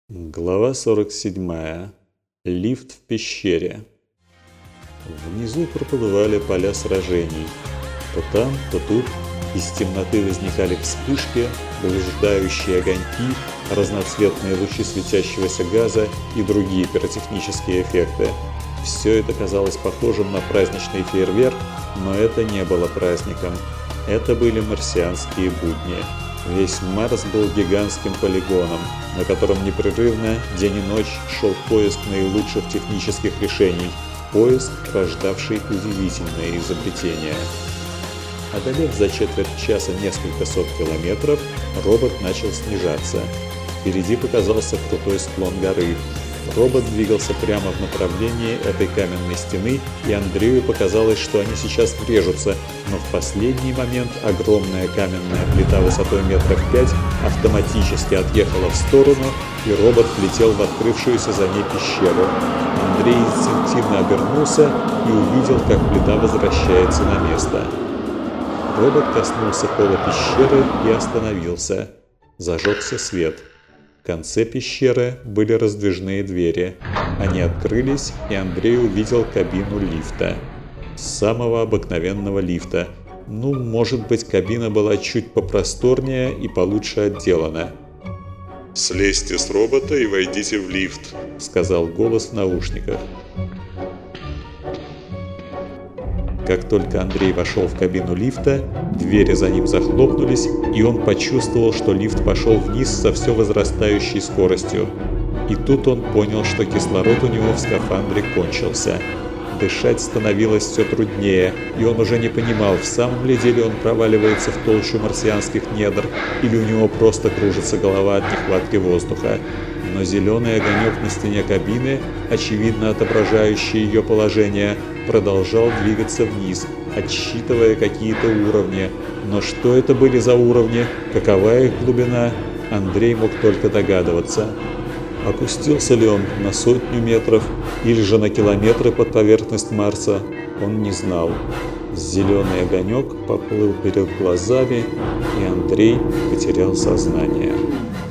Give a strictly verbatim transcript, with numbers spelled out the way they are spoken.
Глава сорок седьмая. Лифт в пещере. Внизу проплывали поля сражений. То там, то тут из темноты возникали вспышки, блуждающие огоньки, разноцветные лучи светящегося газа и другие пиротехнические эффекты. Все это казалось похожим на праздничный фейерверк, но это не было праздником. Это были марсианские будни. Весь Марс был гигантским полигоном, на котором непрерывно день и ночь шел поиск наилучших технических решений, поиск, рождавший удивительные изобретения. Одолев за четверть часа несколько сот километров, робот начал снижаться. Впереди показался крутой склон горы. Робот двигался прямо в направлении этой каменной стены, и Андрею показалось, что они сейчас врежутся, но в последний момент огромная каменная плита высотой метров пять автоматически отъехала в сторону, и робот влетел в открывшуюся за ней пещеру. Андрей инстинктивно обернулся и увидел, как плита возвращается на место. Робот коснулся пола пещеры и остановился. Зажегся свет. В конце пещеры были раздвижные двери. Они открылись, и Андрей увидел кабину лифта. Самого обыкновенного лифта. Ну, может быть, кабина была чуть попросторнее и получше отделана. «Слезьте с робота и войдите в лифт», — сказал голос в наушниках. Как только Андрей вошел в кабину лифта, двери за ним захлопнулись, и он почувствовал, что лифт пошел вниз со все возрастающей скоростью. И тут он понял, что кислород у него в скафандре кончился. Дышать становилось все труднее, и он уже не понимал, в самом ли деле он проваливается в толщу марсианских недр, или у него просто кружится голова от нехватки воздуха. Но зеленый огонек на стене кабины, очевидно отображающий ее положение, продолжал двигаться вниз, отсчитывая какие-то уровни. Но что это были за уровни, какова их глубина, Андрей мог только догадываться. Опустился ли он на сотню метров или же на километры под поверхность Марса, он не знал. Зеленый огонек поплыл перед глазами, и Андрей потерял сознание.